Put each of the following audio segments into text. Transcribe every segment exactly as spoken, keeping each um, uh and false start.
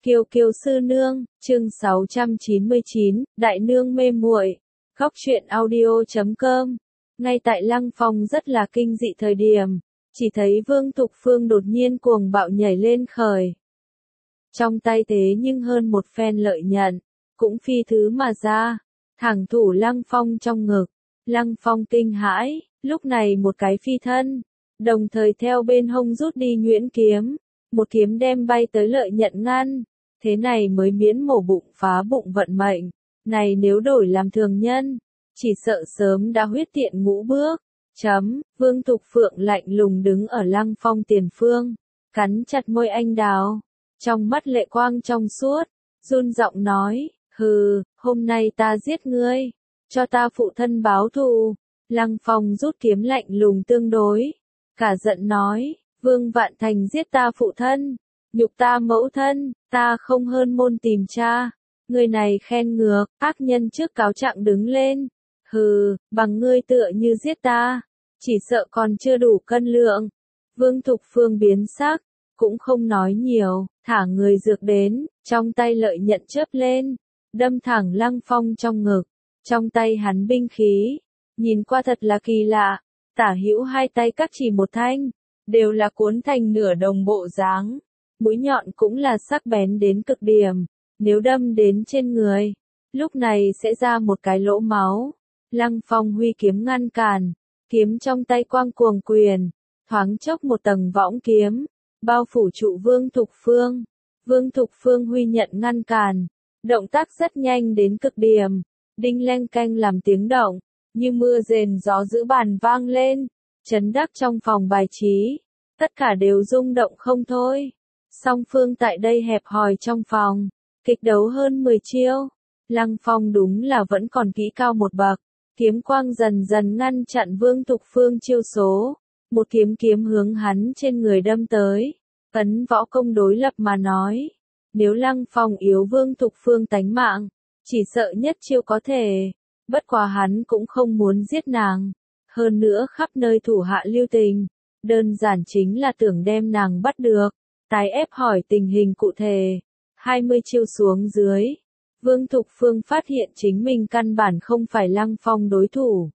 Kiều Kiều sư nương, chương sáu trăm chín mươi chín, Đại nương mê muội. Góc truyện audio chấm com. Ngay tại Lăng Phong rất là kinh dị thời điểm, chỉ thấy Vương Thục Phương đột nhiên cuồng bạo nhảy lên khởi. Trong tay thế nhưng hơn một phen lợi nhận, cũng phi thứ mà ra, thẳng thủ Lăng Phong trong ngực. Lăng Phong kinh hãi, lúc này một cái phi thân, đồng thời theo bên hông rút đi nhuyễn kiếm, một kiếm đem bay tới lợi nhận ngăn. Thế này mới miễn mổ bụng phá bụng vận mệnh, này nếu đổi làm thường nhân, chỉ sợ sớm đã huyết tiện ngũ bước. Chấm, Vương Thục Phượng lạnh lùng đứng ở Lăng Phong tiền phương, cắn chặt môi anh đào, trong mắt lệ quang trong suốt, run giọng nói, hừ, hôm nay ta giết ngươi, cho ta phụ thân báo thù. Lăng Phong rút kiếm lạnh lùng tương đối, cả giận nói, Vương Vạn Thành giết ta phụ thân, nhục ta mẫu thân, ta không hơn môn tìm cha. Người này khen ngược, ác nhân trước cáo trạng đứng lên. Hừ, bằng ngươi tựa như giết ta, chỉ sợ còn chưa đủ cân lượng. Vương Thục Phương biến sắc, cũng không nói nhiều, thả người dược đến, trong tay lợi nhận chớp lên, đâm thẳng Lăng Phong trong ngực. Trong tay hắn binh khí, nhìn qua thật là kỳ lạ, tả hữu hai tay các chỉ một thanh, đều là cuốn thành nửa đồng bộ dáng. Mũi nhọn cũng là sắc bén đến cực điểm, nếu đâm đến trên người, lúc này sẽ ra một cái lỗ máu. Lăng Phong huy kiếm ngăn cản, kiếm trong tay quang cuồng quyền, thoáng chốc một tầng võng kiếm, bao phủ trụ Vương Thục Phương. Vương Thục Phương huy nhận ngăn cản, động tác rất nhanh đến cực điểm, đinh leng canh làm tiếng động, như mưa rền gió dữ bàn vang lên, chấn đắc trong phòng bài trí, tất cả đều rung động không thôi. Song phương tại đây hẹp hòi trong phòng, kịch đấu hơn mười chiêu, Lăng Phong đúng là vẫn còn kỹ cao một bậc, kiếm quang dần dần ngăn chặn Vương Thục Phương chiêu số, một kiếm kiếm hướng hắn trên người đâm tới, ấn võ công đối lập mà nói, nếu Lăng Phong yếu Vương Thục Phương tánh mạng, chỉ sợ nhất chiêu có thể, bất quá hắn cũng không muốn giết nàng, hơn nữa khắp nơi thủ hạ lưu tình, đơn giản chính là tưởng đem nàng bắt được. Tái ép hỏi tình hình cụ thể, hai mươi chiêu xuống dưới, Vương Thục Phương phát hiện chính mình căn bản không phải Lăng Phong đối thủ.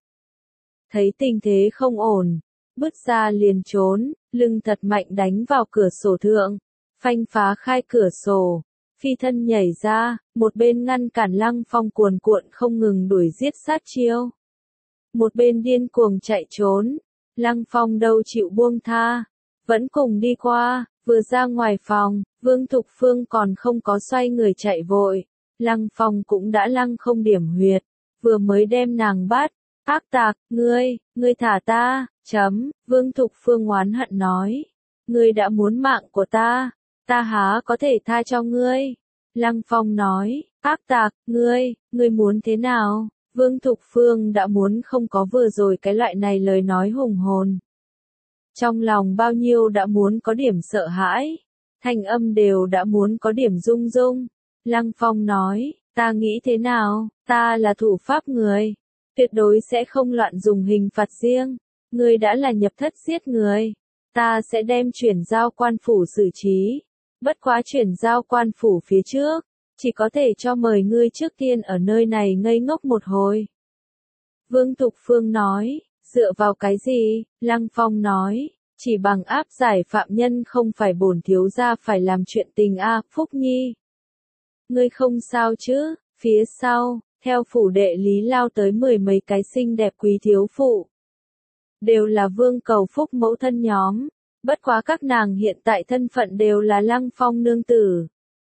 Thấy tình thế không ổn, bước ra liền trốn, lưng thật mạnh đánh vào cửa sổ thượng, phanh phá khai cửa sổ, phi thân nhảy ra, một bên ngăn cản Lăng Phong cuồn cuộn không ngừng đuổi giết sát chiêu. Một bên điên cuồng chạy trốn, Lăng Phong đâu chịu buông tha, vẫn cùng đi qua. Vừa ra ngoài phòng, Vương Thục Phương còn không có xoay người chạy vội, Lăng Phong cũng đã lăng không điểm huyệt, vừa mới đem nàng bắt, ác tạc, ngươi, ngươi thả ta, chấm, Vương Thục Phương oán hận nói, ngươi đã muốn mạng của ta, ta há có thể tha cho ngươi. Lăng Phong nói, ác tạc, ngươi, ngươi muốn thế nào? Vương Thục Phương đã muốn không có vừa rồi cái loại này lời nói hùng hồn. Trong lòng bao nhiêu đã muốn có điểm sợ hãi, thanh âm đều đã muốn có điểm rung rung. Lăng Phong nói, ta nghĩ thế nào, ta là thủ pháp người, tuyệt đối sẽ không loạn dùng hình phạt riêng, ngươi đã là nhập thất giết người, ta sẽ đem chuyển giao quan phủ xử trí, bất quá chuyển giao quan phủ phía trước, chỉ có thể cho mời ngươi trước tiên ở nơi này ngây ngốc một hồi. Vương Thục Phương nói, dựa vào cái gì? Lăng Phong nói, chỉ bằng áp giải phạm nhân không phải bổn thiếu gia phải làm chuyện tình a, Phúc Nhi. Ngươi không sao chứ? Phía sau, theo phủ đệ Lý lao tới mười mấy cái xinh đẹp quý thiếu phụ. Đều là Vương Cầu Phúc mẫu thân nhóm, bất quá các nàng hiện tại thân phận đều là Lăng Phong nương tử.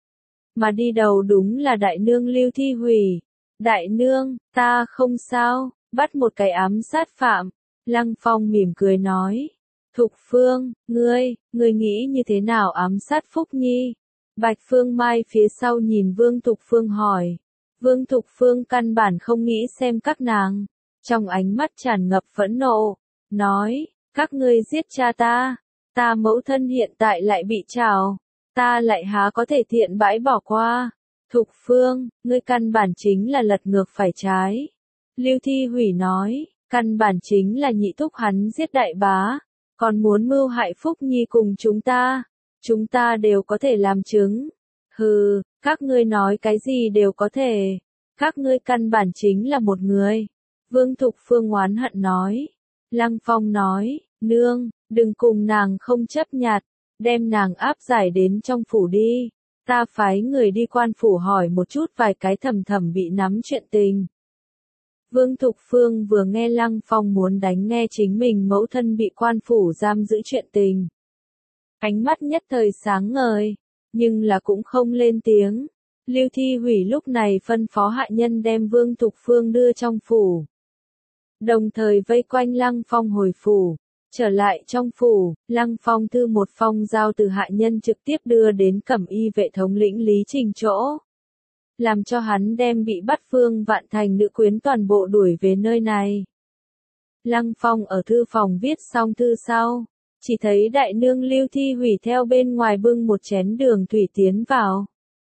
Mà đi đầu đúng là đại nương Lưu Thi Hủy. Đại nương, ta không sao, bắt một cái ám sát phạm. Lăng Phong mỉm cười nói, Thục Phương, ngươi, ngươi nghĩ như thế nào ám sát Phúc Nhi? Bạch Phương Mai phía sau nhìn Vương Thục Phương hỏi. Vương Thục Phương căn bản không nghĩ xem các nàng, trong ánh mắt tràn ngập phẫn nộ, nói, các ngươi giết cha ta, ta mẫu thân hiện tại lại bị trảo, ta lại há có thể thiện bãi bỏ qua. Thục Phương, ngươi căn bản chính là lật ngược phải trái. Lưu Thi Hủy nói, căn bản chính là nhị thúc hắn giết đại bá, còn muốn mưu hại Phúc Nhi cùng chúng ta, chúng ta đều có thể làm chứng. Hừ, các ngươi nói cái gì đều có thể. Các ngươi căn bản chính là một người. Vương Thục Phương oán hận nói. Lăng Phong nói, nương, đừng cùng nàng không chấp nhặt, đem nàng áp giải đến trong phủ đi. Ta phái người đi quan phủ hỏi một chút vài cái thầm thầm bị nắm chuyện tình. Vương Thục Phương vừa nghe Lăng Phong muốn đánh nghe chính mình mẫu thân bị quan phủ giam giữ chuyện tình. Ánh mắt nhất thời sáng ngời, nhưng là cũng không lên tiếng. Lưu Thi Hủy lúc này phân phó hạ nhân đem Vương Thục Phương đưa trong phủ. Đồng thời vây quanh Lăng Phong hồi phủ. Trở lại trong phủ, Lăng Phong thư một phong giao từ hạ nhân trực tiếp đưa đến Cẩm Y vệ thống lĩnh Lý Trình chỗ. Làm cho hắn đem bị bắt Phương Vạn Thành nữ quyến toàn bộ đuổi về nơi này. Lăng Phong ở thư phòng viết xong thư sau, chỉ thấy đại nương Lưu Thi Hủy theo bên ngoài bưng một chén đường thủy tiến vào.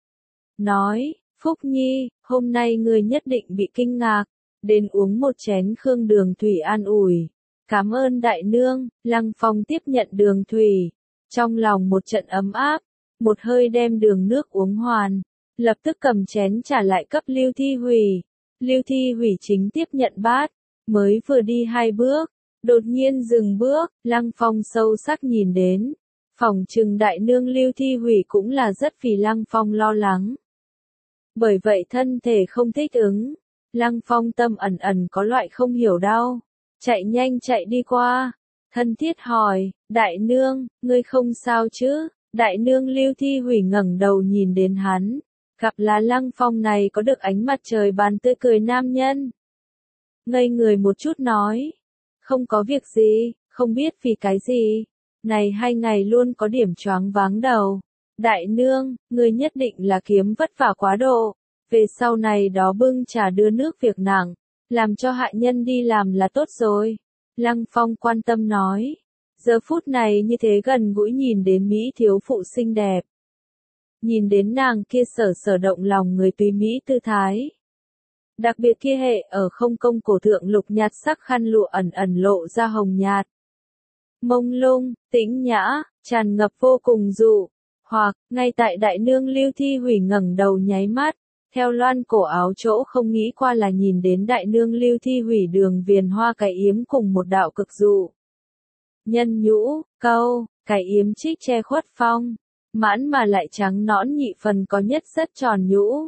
Nói, Phúc Nhi, hôm nay ngươi nhất định bị kinh ngạc, đến uống một chén khương đường thủy an ủi. Cảm ơn đại nương. Lăng Phong tiếp nhận đường thủy, trong lòng một trận ấm áp, một hơi đem đường nước uống hoàn, lập tức cầm chén trả lại cấp Lưu Thi Hủy. Lưu Thi Hủy chính tiếp nhận bát, mới vừa đi hai bước, đột nhiên dừng bước. Lăng Phong sâu sắc nhìn đến, phòng trừng đại nương Lưu Thi Hủy cũng là rất vì Lăng Phong lo lắng. Bởi vậy thân thể không thích ứng, Lăng Phong tâm ẩn ẩn có loại không hiểu đau. Chạy nhanh chạy đi qua, thân thiết hỏi, đại nương, ngươi không sao chứ? Đại nương Lưu Thi Hủy ngẩng đầu nhìn đến hắn, gặp là Lăng Phong này có được ánh mặt trời ban tươi cười nam nhân. Ngây người một chút nói, không có việc gì, không biết vì cái gì, này hai ngày luôn có điểm choáng váng đầu. Đại nương, ngươi nhất định là kiếm vất vả quá độ, về sau này đó bưng trà đưa nước việc nặng. Làm cho hạ nhân đi làm là tốt rồi. Lăng Phong quan tâm nói. Giờ phút này như thế gần gũi nhìn đến Mỹ thiếu phụ xinh đẹp. Nhìn đến nàng kia sở sở động lòng người tùy Mỹ tư thái. Đặc biệt kia hệ ở không công cổ thượng lục nhạt sắc khăn lụa ẩn ẩn lộ ra hồng nhạt. Mông lung, tĩnh nhã, tràn ngập vô cùng dụ. Hoặc, ngay tại đại nương Lưu Thi Hủy ngẩng đầu nháy mắt. Theo loan cổ áo chỗ không nghĩ qua là nhìn đến đại nương Lưu Thi Hủy đường viền hoa cái yếm cùng một đạo cực dụ. Nhân nhũ, câu, cái yếm trích che khuất phong, mãn mà lại trắng nõn nhị phần có nhất rất tròn nhũ.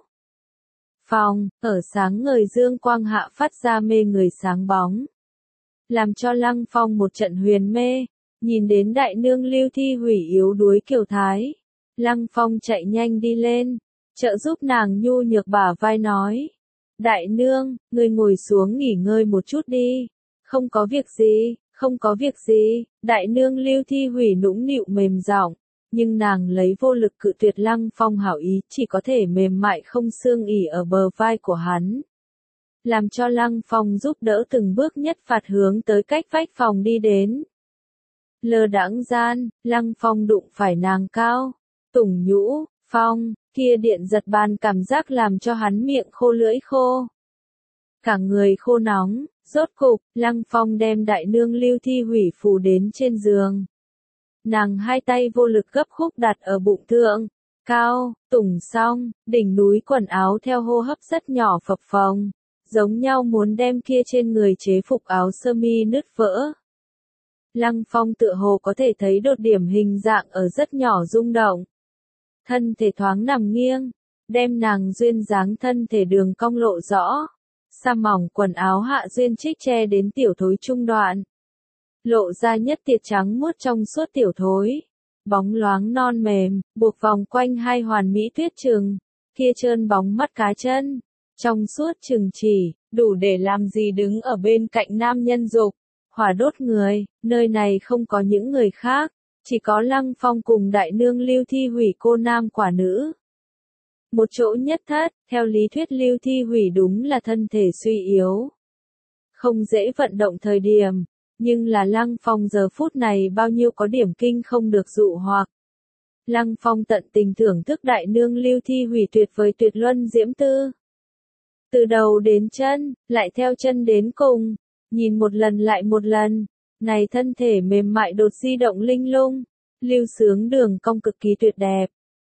Phong, ở sáng ngời dương quang hạ phát ra mê người sáng bóng. Làm cho Lăng Phong một trận huyền mê, nhìn đến đại nương Lưu Thi Hủy yếu đuối kiều thái. Lăng Phong chạy nhanh đi lên. Trợ giúp nàng nhu nhược bả vai nói. Đại nương, ngươi ngồi xuống nghỉ ngơi một chút đi. Không có việc gì, không có việc gì. Đại nương Lưu Thi Hủy nũng nịu mềm giọng, nhưng nàng lấy vô lực cự tuyệt Lăng Phong hảo ý, chỉ có thể mềm mại không xương ỉ ở bờ vai của hắn. Làm cho Lăng Phong giúp đỡ từng bước nhất phạt hướng tới cách vách phòng đi đến. Lơ đãng gian, Lăng Phong đụng phải nàng cao, tủng nhũ, phong. Kia điện giật bàn cảm giác làm cho hắn miệng khô lưỡi khô. Cả người khô nóng, rốt cục, Lăng Phong đem đại nương Lưu Thi Hủy phù đến trên giường. Nàng hai tay vô lực gấp khúc đặt ở bụng thượng, cao, tủng xong, đỉnh núi quần áo theo hô hấp rất nhỏ phập phồng, giống nhau muốn đem kia trên người chế phục áo sơ mi nứt vỡ. Lăng Phong tựa hồ có thể thấy đột điểm hình dạng ở rất nhỏ rung động. Thân thể thoáng nằm nghiêng, đem nàng duyên dáng thân thể đường cong lộ rõ. Sa mỏng quần áo hạ duyên trích che đến tiểu thối trung đoạn. Lộ ra nhất tiệt trắng muốt trong suốt tiểu thối. Bóng loáng non mềm, buộc vòng quanh hai hoàn mỹ tuyết trừng. Kia trơn bóng mắt cá chân. Trong suốt trừng chỉ, đủ để làm gì đứng ở bên cạnh nam nhân dục. Hỏa đốt người, nơi này không có những người khác. Chỉ có Lăng Phong cùng đại nương Lưu Thi Hủy cô nam quả nữ. Một chỗ nhất thất, theo lý thuyết Lưu Thi Hủy đúng là thân thể suy yếu. Không dễ vận động thời điểm, nhưng là Lăng Phong giờ phút này bao nhiêu có điểm kinh không được dụ hoặc. Lăng Phong tận tình thưởng thức đại nương Lưu Thi Hủy tuyệt vời tuyệt luân diễm tư. Từ đầu đến chân, lại theo chân đến cùng, nhìn một lần lại một lần. Này thân thể mềm mại đột di động linh lung, lưu sướng đường cong cực kỳ tuyệt đẹp,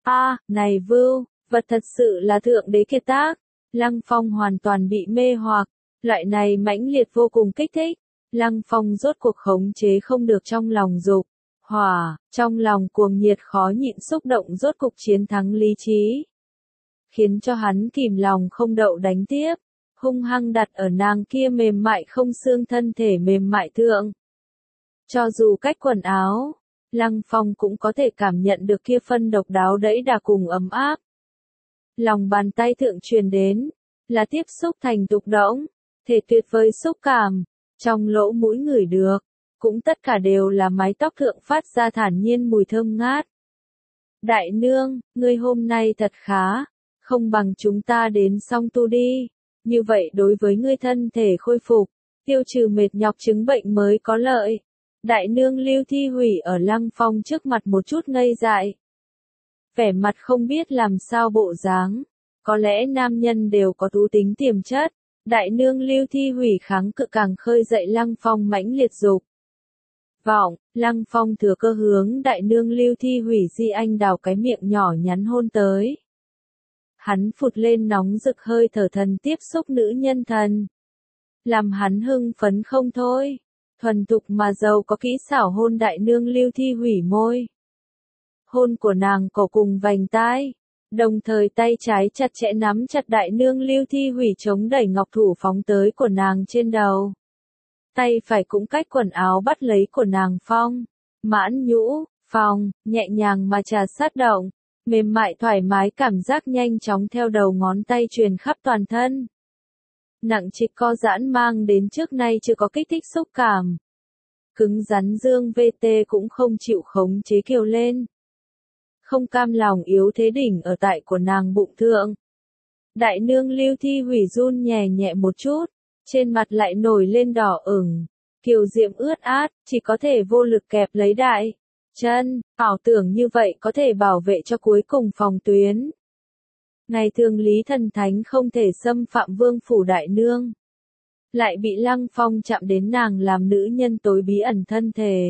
A, à, này vưu, vật thật sự là thượng đế kiệt tác. Lăng Phong hoàn toàn bị mê hoặc, loại này mãnh liệt vô cùng kích thích. Lăng Phong rốt cuộc khống chế không được trong lòng dục hỏa, trong lòng cuồng nhiệt khó nhịn xúc động rốt cục chiến thắng lý trí. Khiến cho hắn kìm lòng không đậu đánh tiếp, hung hăng đặt ở nàng kia mềm mại không xương thân thể mềm mại thượng. Cho dù cách quần áo, Lăng Phong cũng có thể cảm nhận được kia phân độc đáo đẫy đà cùng ấm áp. Lòng bàn tay thượng truyền đến, là tiếp xúc thành tục động, thể tuyệt vời xúc cảm, trong lỗ mũi ngửi được, cũng tất cả đều là mái tóc thượng phát ra thản nhiên mùi thơm ngát. Đại nương, ngươi hôm nay thật khá, không bằng chúng ta đến song tu đi, như vậy đối với ngươi thân thể khôi phục, tiêu trừ mệt nhọc chứng bệnh mới có lợi. Đại nương Lưu Thi Hủy ở Lăng Phong trước mặt một chút ngây dại. Vẻ mặt không biết làm sao bộ dáng, có lẽ nam nhân đều có thú tính tiềm chất. Đại nương Lưu Thi Hủy kháng cự càng khơi dậy Lăng Phong mãnh liệt dục vọng. Lăng Phong thừa cơ hướng đại nương Lưu Thi Hủy di anh đào cái miệng nhỏ nhắn hôn tới. Hắn phụt lên nóng rực hơi thở thần tiếp xúc nữ nhân thần, làm hắn hưng phấn không thôi. Thuần thục mà giàu có kỹ xảo hôn đại nương Lưu Thi Hủy môi. Hôn của nàng cổ cùng vành tai, đồng thời tay trái chặt chẽ nắm chặt đại nương Lưu Thi Hủy chống đẩy ngọc thủ phóng tới của nàng trên đầu. Tay phải cũng cách quần áo bắt lấy của nàng phong, mãn nhũ, phòng, nhẹ nhàng mà trà sát động, mềm mại thoải mái cảm giác nhanh chóng theo đầu ngón tay truyền khắp toàn thân. Nặng trịch co giãn mang đến trước nay chưa có kích thích xúc cảm. Cứng rắn dương vê tê cũng không chịu khống chế kêu lên. Không cam lòng yếu thế đỉnh ở tại của nàng bụng thượng. Đại nương Lưu Thi Hủy run nhẹ nhẹ một chút, trên mặt lại nổi lên đỏ ửng, kiều diệm ướt át, chỉ có thể vô lực kẹp lấy đại chân, ảo tưởng như vậy có thể bảo vệ cho cuối cùng phòng tuyến. Ngày thường lý thần thánh không thể xâm phạm vương phủ đại nương, lại bị Lăng Phong chạm đến nàng làm nữ nhân tối bí ẩn thân thể.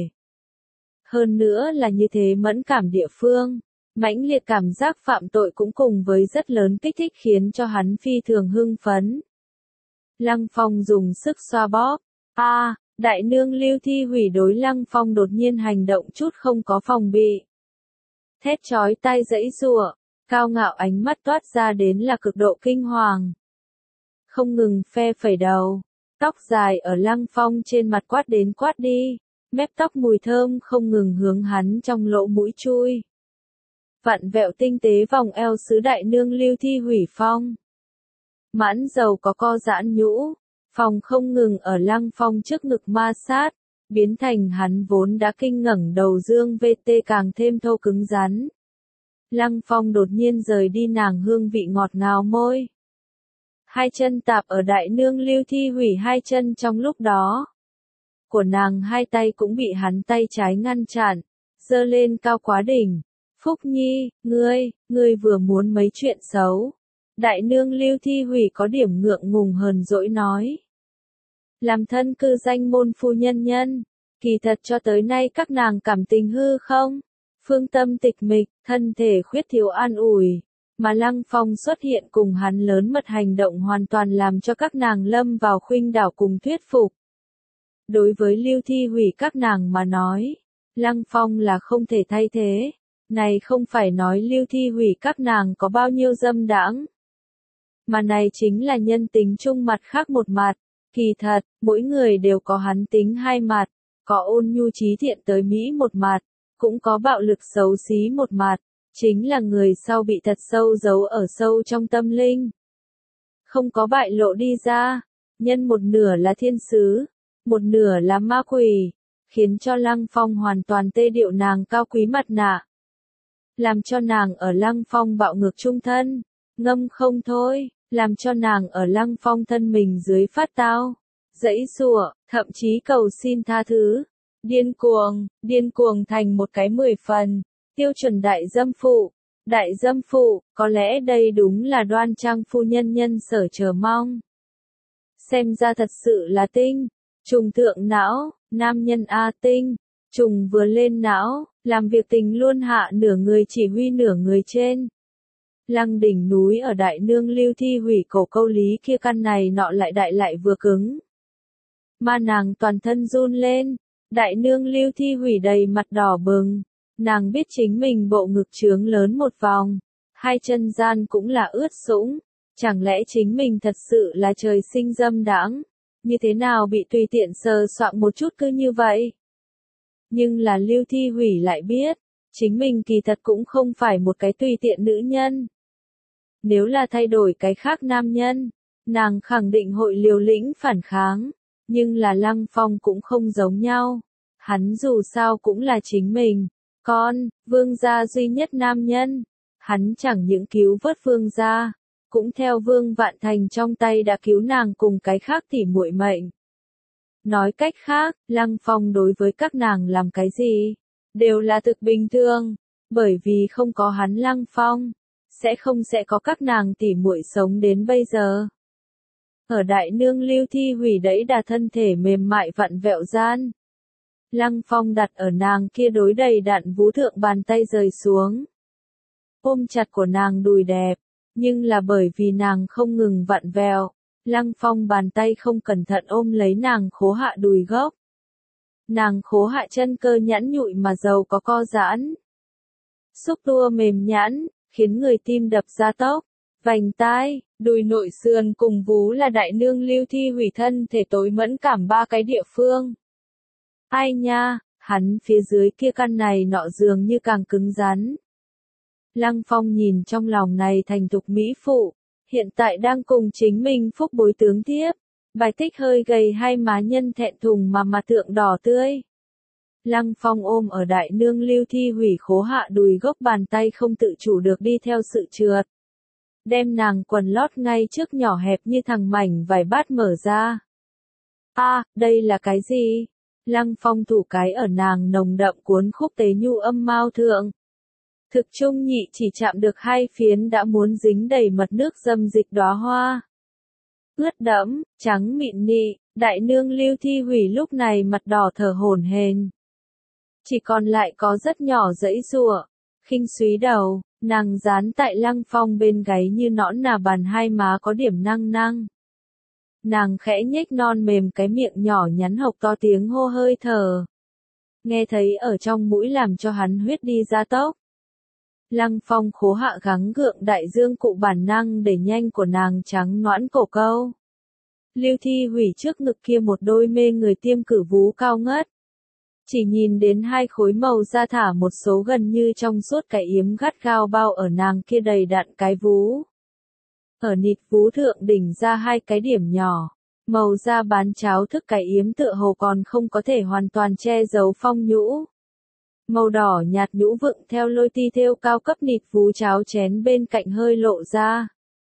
Hơn nữa là như thế mẫn cảm địa phương, mãnh liệt cảm giác phạm tội cũng cùng với rất lớn kích thích khiến cho hắn phi thường hưng phấn. Lăng Phong dùng sức xoa bóp. A, à, đại nương Lưu Thi Hủy đối Lăng Phong đột nhiên hành động chút không có phòng bị. Thét chói tai giãy giụa, cao ngạo ánh mắt toát ra đến là cực độ kinh hoàng. Không ngừng phe phẩy đầu, tóc dài ở Lăng Phong trên mặt quát đến quát đi, mép tóc mùi thơm không ngừng hướng hắn trong lỗ mũi chui. Vặn vẹo tinh tế vòng eo sứ đại nương Lưu Thi Hủy phong. Mãn dầu có co giãn nhũ, phòng không ngừng ở Lăng Phong trước ngực ma sát, biến thành hắn vốn đã kinh ngẩng đầu dương vê tê càng thêm thô cứng rắn. Lăng Phong đột nhiên rời đi nàng hương vị ngọt ngào môi. Hai chân tạp ở đại nương Lưu Thi Hủy hai chân trong lúc đó. Của nàng hai tay cũng bị hắn tay trái ngăn chặn, giơ lên cao quá đỉnh. Phúc Nhi, ngươi, ngươi vừa muốn mấy chuyện xấu. Đại nương Lưu Thi Hủy có điểm ngượng ngùng hờn dỗi nói. Làm thân cư danh môn phu nhân nhân, kỳ thật cho tới nay các nàng cảm tình hư không? Phương tâm tịch mịch, thân thể khuyết thiếu an ủi, mà Lăng Phong xuất hiện cùng hắn lớn mật hành động hoàn toàn làm cho các nàng lâm vào khuynh đảo cùng thuyết phục. Đối với Lưu Thi Hủy các nàng mà nói, Lăng Phong là không thể thay thế, này không phải nói Lưu Thi Hủy các nàng có bao nhiêu dâm đãng, mà này chính là nhân tính chung mặt khác một mặt. Kỳ thật, mỗi người đều có hắn tính hai mặt, có ôn nhu trí thiện tới mỹ một mặt, cũng có bạo lực xấu xí một mặt, chính là người sau bị thật sâu giấu ở sâu trong tâm linh. Không có bại lộ đi ra, nhân một nửa là thiên sứ, một nửa là ma quỷ, khiến cho Lăng Phong hoàn toàn tê điệu nàng cao quý mặt nạ. Làm cho nàng ở Lăng Phong bạo ngược trung thân, ngâm không thôi, làm cho nàng ở Lăng Phong thân mình dưới phát tao, giãy giụa, thậm chí cầu xin tha thứ. Điên cuồng, điên cuồng thành một cái mười phần, tiêu chuẩn đại dâm phụ. Đại dâm phụ, có lẽ đây đúng là Đoan Trang phu nhân nhân sở chờ mong. Xem ra thật sự là tinh, trùng thượng não, nam nhân A tinh, Trùng vừa lên não, làm việc tình luôn hạ nửa người chỉ huy nửa người trên. Lăng đỉnh núi ở Đại Nương Lưu Thi hủy cổ câu lý kia căn này nọ lại đại lại vừa cứng. Mà nàng toàn thân run lên, Đại Nương Lưu Thi hủy đầy mặt đỏ bừng, nàng biết chính mình bộ ngực trướng lớn một vòng, hai chân gian cũng là ướt sũng, chẳng lẽ chính mình thật sự là trời sinh dâm đãng, như thế nào bị tùy tiện sờ soạng một chút cứ như vậy. Nhưng là Lưu Thi hủy lại biết, chính mình kỳ thật cũng không phải một cái tùy tiện nữ nhân. Nếu là thay đổi cái khác nam nhân, nàng khẳng định hội liều lĩnh phản kháng, nhưng là Lăng Phong cũng không giống nhau. Hắn dù sao cũng là chính mình, con, vương gia duy nhất nam nhân. Hắn chẳng những cứu vớt vương gia, cũng theo Vương Vạn Thành trong tay đã cứu nàng cùng cái khác tỉ muội mệnh. Nói cách khác, Lăng Phong đối với các nàng làm cái gì, đều là thực bình thường, bởi vì không có hắn Lăng Phong, sẽ không sẽ có các nàng tỉ muội sống đến bây giờ. Ở Đại Nương Lưu Thi hủy đẩy đà thân thể mềm mại vặn vẹo gian. Lăng Phong đặt ở nàng kia đối đầy đặn vú thượng bàn tay rời xuống. Ôm chặt của nàng đùi đẹp, nhưng là bởi vì nàng không ngừng vặn vẹo, Lăng Phong bàn tay không cẩn thận ôm lấy nàng khố hạ đùi gốc. Nàng khố hạ chân cơ nhẵn nhụi mà giàu có co giãn. Xúc tua mềm nhẵn, khiến người tim đập ra tốc. Vành tai, đùi nội sườn cùng vú là Đại Nương Lưu Thi hủy thân thể tối mẫn cảm ba cái địa phương. Ai nha, hắn phía dưới kia căn này nọ dường như càng cứng rắn. Lăng Phong nhìn trong lòng này thành thục mỹ phụ, hiện tại đang cùng chính mình phúc bối tướng thiếp, bài tích hơi gầy hai má nhân thẹn thùng mà mặt tượng đỏ tươi. Lăng Phong ôm ở Đại Nương Lưu Thi hủy khố hạ đùi gốc bàn tay không tự chủ được đi theo sự trượt. Đem nàng quần lót ngay trước nhỏ hẹp như thằng mảnh vải bát mở ra. A, à, đây là cái gì? Lăng Phong thủ cái ở nàng nồng đậm cuốn khúc tế nhu âm mao thượng. Thực trung nhị chỉ chạm được hai phiến đã muốn dính đầy mật nước dâm dịch đóa hoa. Ướt đẫm, trắng mịn nị, Đại Nương Lưu Thi hủy lúc này mặt đỏ thở hổn hển. Chỉ còn lại có rất nhỏ dãy giụa, khinh súy đầu, nàng dán tại Lăng Phong bên gáy như nõn nà bàn hai má có điểm năng năng. Nàng khẽ nhếch non mềm cái miệng nhỏ nhắn hộc to tiếng hô hơi thở. Nghe thấy ở trong mũi làm cho hắn huyết đi ra tốc. Lăng Phong khố hạ gắng gượng đại dương cụ bản năng để nhanh của nàng trắng noãn cổ câu. Lưu Thi hủy trước ngực kia một đôi mê người tiêm cử vú cao ngất. Chỉ nhìn đến hai khối màu da thả một số gần như trong suốt cái yếm gắt gao bao ở nàng kia đầy đặn cái vú. Ở nịt vú thượng đỉnh ra hai cái điểm nhỏ, màu da bán cháo thức cái yếm tựa hồ còn không có thể hoàn toàn che giấu phong nhũ. Màu đỏ nhạt nhũ vựng theo lôi ti thêu cao cấp nịt vú cháo chén bên cạnh hơi lộ ra.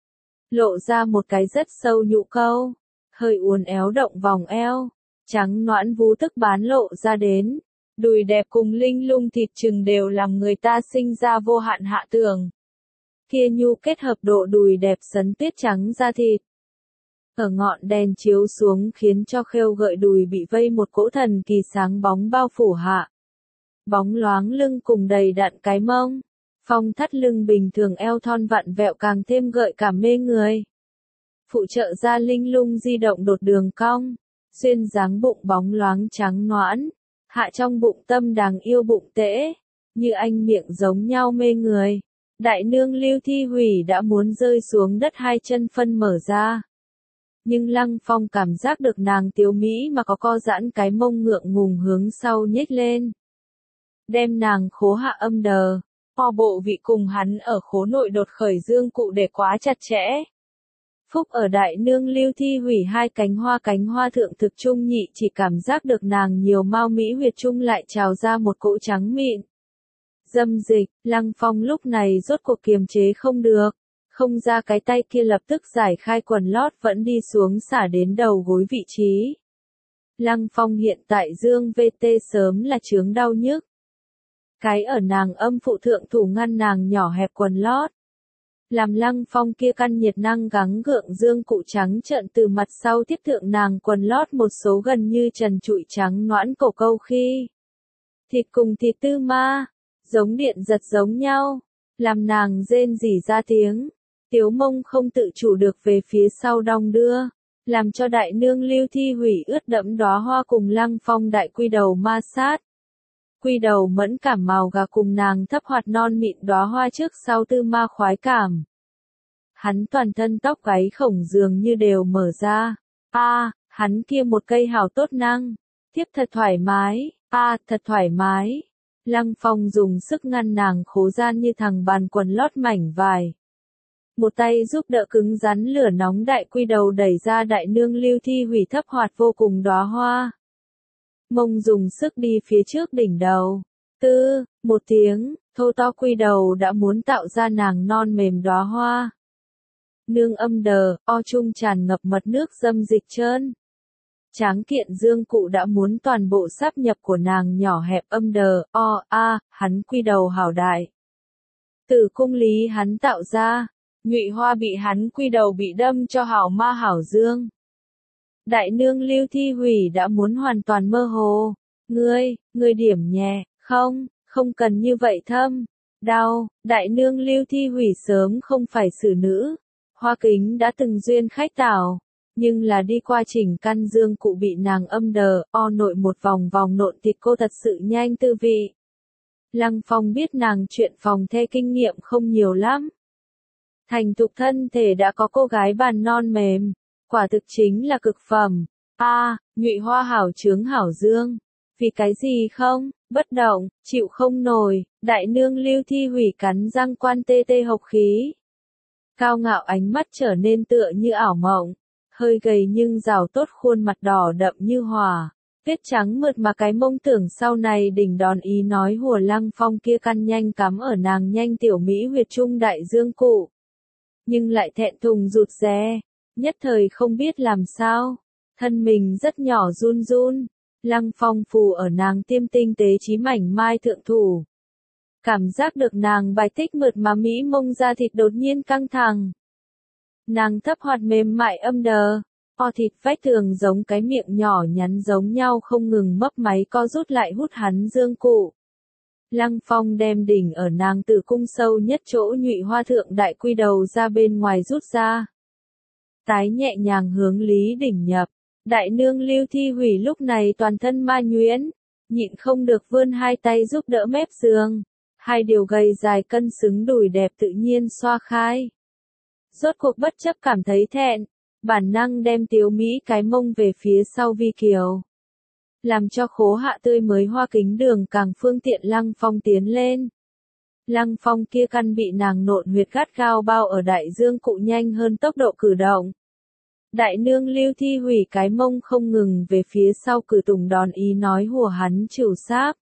Lộ ra một cái rất sâu nhũ câu, hơi uốn éo động vòng eo, trắng noãn vú tức bán lộ ra đến. Đùi đẹp cùng linh lung thịt chừng đều làm người ta sinh ra vô hạn hạ tưởng. Kia nhu kết hợp độ đùi đẹp sấn tuyết trắng da thịt. Ở ngọn đèn chiếu xuống khiến cho khêu gợi đùi bị vây một cỗ thần kỳ sáng bóng bao phủ hạ. Bóng loáng lưng cùng đầy đặn cái mông. Phong thắt lưng bình thường eo thon vặn vẹo càng thêm gợi cảm mê người. Phụ trợ ra linh lung di động đột đường cong. Xuyên dáng bụng bóng loáng trắng noãn. Hạ trong bụng tâm đàng yêu bụng tễ. Như anh miệng giống nhau mê người. Đại Nương Lưu Thi hủy đã muốn rơi xuống đất hai chân phân mở ra. Nhưng Lăng Phong cảm giác được nàng tiếu mỹ mà có co giãn cái mông ngượng ngùng hướng sau nhếch lên. Đem nàng khố hạ âm đờ. Ho bộ vị cùng hắn ở khố nội đột khởi dương cụ để quá chặt chẽ. Phúc ở Đại Nương Lưu Thi hủy hai cánh hoa cánh hoa thượng thực trung nhị chỉ cảm giác được nàng nhiều mao mỹ huyệt trung lại trào ra một cỗ trắng mịn. Dâm dịch, Lăng Phong lúc này rốt cuộc kiềm chế không được, không ra cái tay kia lập tức giải khai quần lót vẫn đi xuống xả đến đầu gối vị trí. Lăng Phong hiện tại dương vê tê sớm là chướng đau nhức. Cái ở nàng âm phụ thượng thủ ngăn nàng nhỏ hẹp quần lót. Làm Lăng Phong kia căn nhiệt năng gắng gượng dương cụ trắng trợn từ mặt sau tiếp thượng nàng quần lót một số gần như trần trụi trắng noãn cổ câu khi. thịt cùng thịt tư ma, giống điện giật giống nhau, làm nàng rên rỉ ra tiếng, Tiếu Mông không tự chủ được về phía sau đong đưa, làm cho đại nương Lưu Thi Hủy ướt đẫm đóa hoa cùng Lăng Phong đại quy đầu ma sát. Quy đầu mẫn cảm màu gà cùng nàng thấp hoạt non mịn đóa hoa trước sau tư ma khoái cảm. Hắn toàn thân tóc gáy khổng dường như đều mở ra. A, à, hắn kia một cây hào tốt năng. Tiếp thật thoải mái. A, à, thật thoải mái. Lăng Phong dùng sức ngăn nàng khố gian như thằng bàn quần lót mảnh vải. Một tay giúp đỡ cứng rắn lửa nóng đại quy đầu đẩy ra đại nương Lưu Thi Hủy thấp hoạt vô cùng đóa hoa. Mông dùng sức đi phía trước đỉnh đầu. Tư, một tiếng, thô to quy đầu đã muốn tạo ra nàng non mềm đóa hoa. Nương âm đờ, o trung tràn ngập mật nước dâm dịch trơn. Tráng kiện dương cụ đã muốn toàn bộ sáp nhập của nàng nhỏ hẹp âm đờ, o, a, hắn quy đầu hảo đại. Từ cung lý hắn tạo ra, nhụy hoa bị hắn quy đầu bị đâm cho hảo ma hảo dương. Đại nương Lưu Thi Hủy đã muốn hoàn toàn mơ hồ. Ngươi, ngươi điểm nhẹ, không, không cần như vậy thâm. Đau, đại nương Lưu Thi Hủy sớm không phải xử nữ. Hoa kính đã từng duyên khách tảo, nhưng là đi qua trình căn dương cụ bị nàng âm đờ, o nội một vòng vòng nộn thịt cô thật sự nhanh tư vị. Lăng Phong biết nàng chuyện phòng thê kinh nghiệm không nhiều lắm. Thành thục thân thể đã có cô gái bàn non mềm, quả thực chính là cực phẩm. A, à, nhụy hoa hảo trướng hảo dương. Vì cái gì không, bất động, chịu không nổi, đại nương Lưu Thi Hủy cắn răng quan tê tê hộc khí. Cao ngạo ánh mắt trở nên tựa như ảo mộng, hơi gầy nhưng rào tốt khuôn mặt đỏ đậm như hỏa, vết trắng mượt mà cái mông tưởng sau này đỉnh đòn ý nói hùa Lăng Phong kia căn nhanh cắm ở nàng nhanh tiểu mỹ huyệt trung đại dương cụ. Nhưng lại thẹn thùng rụt rè, nhất thời không biết làm sao, thân mình rất nhỏ run run, Lăng Phong phù ở nàng tiêm tinh tế chí mảnh mai thượng thủ. Cảm giác được nàng bài tích mượt mà mỹ mông ra thịt đột nhiên căng thẳng. Nàng thấp hoạt mềm mại âm đờ, o thịt vách thường giống cái miệng nhỏ nhắn giống nhau không ngừng mấp máy co rút lại hút hắn dương cụ. Lăng Phong đem đỉnh ở nàng tử cung sâu nhất chỗ nhụy hoa thượng đại quy đầu ra bên ngoài rút ra. Tái nhẹ nhàng hướng lý đỉnh nhập, đại nương Lưu Thi Hủy lúc này toàn thân ma nhuyễn, nhịn không được vươn hai tay giúp đỡ mép giường. Hai điều gầy dài cân xứng đùi đẹp tự nhiên xoa khai. Rốt cuộc bất chấp cảm thấy thẹn, bản năng đem Tiếu Mỹ cái mông về phía sau vi kiều. Làm cho khố hạ tươi mới hoa kính đường càng phương tiện Lăng Phong tiến lên. Lăng Phong kia căn bị nàng nộn huyệt gắt gao bao ở đại dương cụ nhanh hơn tốc độ cử động. Đại nương Lưu Thi Hủy cái mông không ngừng về phía sau cử tùng đòn ý nói hùa hắn chịu sáp.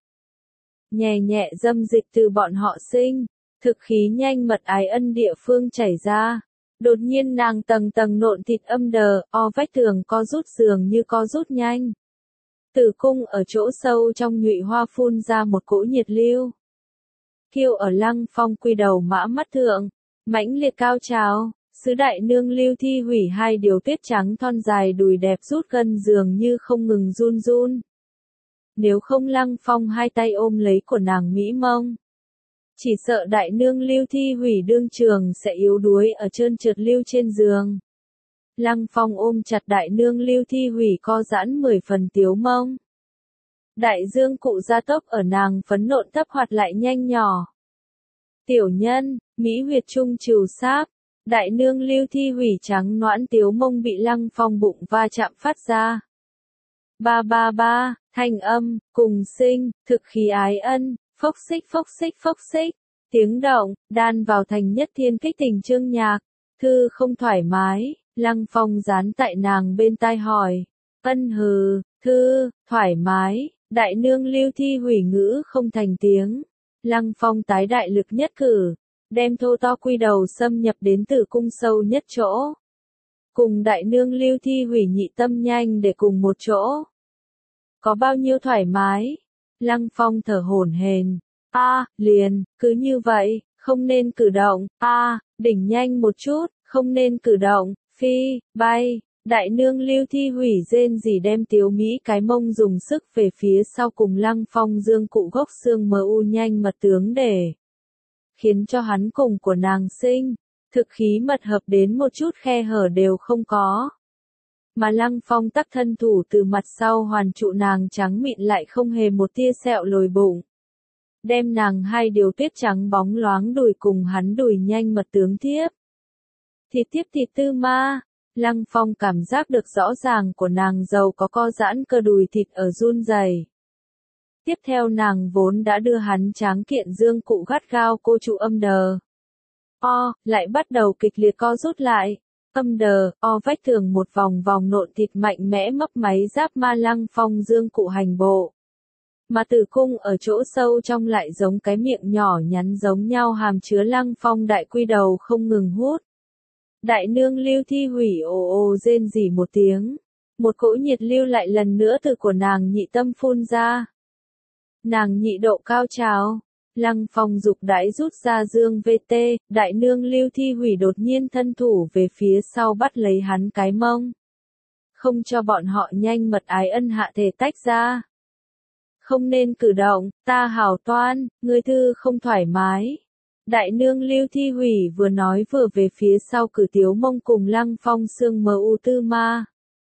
Nhẹ nhẹ dâm dịch từ bọn họ sinh, thực khí nhanh mật ái ân địa phương chảy ra. Đột nhiên nàng tầng tầng nộn thịt âm đờ, o vách tường co rút dường như co rút nhanh. Tử cung ở chỗ sâu trong nhụy hoa phun ra một cỗ nhiệt lưu. Kiêu ở Lăng Phong quy đầu mã mắt thượng, mãnh liệt cao trào, sứ đại nương Lưu Thi Hủy hai điều tuyết trắng thon dài đùi đẹp rút gân dường như không ngừng run run. Nếu không Lăng Phong hai tay ôm lấy của nàng mỹ mông, chỉ sợ đại nương Lưu Thi Hủy đương trường sẽ yếu đuối ở trơn trượt lưu trên giường. Lăng Phong ôm chặt đại nương Lưu Thi Hủy co giãn mười phần tiếu mông. Đại dương cụ gia tốc ở nàng phấn nộn thấp hoạt lại nhanh nhỏ. Tiểu nhân, mỹ huyệt trung trừ sáp, đại nương Lưu Thi Hủy trắng noãn tiếu mông bị Lăng Phong bụng va chạm phát ra. Ba ba ba, thanh âm, cùng sinh, thực khí ái ân, phốc xích phốc xích phốc xích, tiếng động, đan vào thành nhất thiên kích tình chương nhạc, thư không thoải mái, Lăng Phong dán tại nàng bên tai hỏi, ân hừ, thư, thoải mái, đại nương Lưu Thi Hủy ngữ không thành tiếng, Lăng Phong tái đại lực nhất cử, đem thô to quy đầu xâm nhập đến tử cung sâu nhất chỗ. Cùng đại nương Lưu Thi Hủy nhị tâm nhanh để cùng một chỗ. Có bao nhiêu thoải mái? Lăng Phong thở hổn hển. A, à, liền, cứ như vậy, không nên cử động. A, à, đỉnh nhanh một chút, không nên cử động. Phi, bay, Đại nương Lưu Thi Hủy rên rỉ đem Tiếu Mỹ cái mông dùng sức về phía sau cùng Lăng Phong dương cụ gốc xương mờ u nhanh mật tướng để khiến cho hắn cùng của nàng sinh, thực khí mật hợp đến một chút khe hở đều không có. Mà Lăng Phong tắc thân thủ từ mặt sau hoàn trụ nàng trắng mịn lại không hề một tia sẹo lồi bụng. Đem nàng hai điều tuyết trắng bóng loáng đùi cùng hắn đùi nhanh mật tướng tiếp. Thịt tiếp thịt tư ma, Lăng Phong cảm giác được rõ ràng của nàng giàu có co giãn cơ đùi thịt ở run rẩy. Tiếp theo nàng vốn đã đưa hắn tráng kiện dương cụ gắt gao cô trụ âm đờ. O, lại bắt đầu kịch liệt co rút lại. Âm đờ, o vách tường một vòng vòng nộn thịt mạnh mẽ mấp máy giáp ma Lăng Phong dương cụ hành bộ. Mà tử cung ở chỗ sâu trong lại giống cái miệng nhỏ nhắn giống nhau hàm chứa Lăng Phong đại quy đầu không ngừng hút. Đại nương Lưu Thi Hủy ồ ồ rên rỉ một tiếng. Một cỗ nhiệt lưu lại lần nữa từ của nàng nhị tâm phun ra. Nàng nhị độ cao trào. Lăng Phong dục đãi rút ra dương vê tê, đại nương Lưu Thi Hủy đột nhiên thân thủ về phía sau bắt lấy hắn cái mông. Không cho bọn họ nhanh mật ái ân hạ thể tách ra. Không nên cử động, ta hảo toan, ngươi thư không thoải mái. Đại nương Lưu Thi Hủy vừa nói vừa về phía sau cử tiếu mông cùng Lăng Phong xương mờ u tư ma.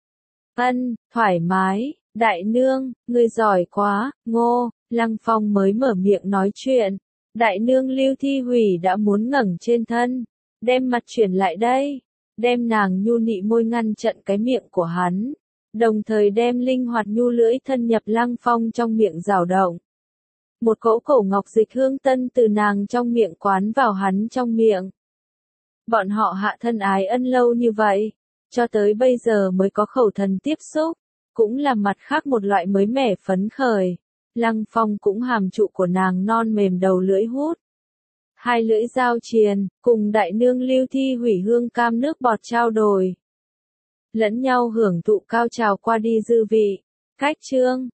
Ân, thoải mái, đại nương, ngươi giỏi quá, ngô, Lăng Phong mới mở miệng nói chuyện. Đại nương Lưu Thi Hủy đã muốn ngẩng trên thân, đem mặt chuyển lại đây, đem nàng nhu nị môi ngăn chặn cái miệng của hắn, đồng thời đem linh hoạt nhu lưỡi thân nhập Lăng Phong trong miệng rào động. Một cỗ cổ ngọc dịch hương tân từ nàng trong miệng quán vào hắn trong miệng. Bọn họ hạ thân ái ân lâu như vậy, cho tới bây giờ mới có khẩu thần tiếp xúc, cũng là mặt khác một loại mới mẻ phấn khởi. Lăng Phong cũng hàm trụ của nàng non mềm đầu lưỡi hút. Hai lưỡi giao triền, cùng đại nương Lưu Thi Hủy hương cam nước bọt trao đổi. Lẫn nhau hưởng thụ cao trào qua đi dư vị. Cách chương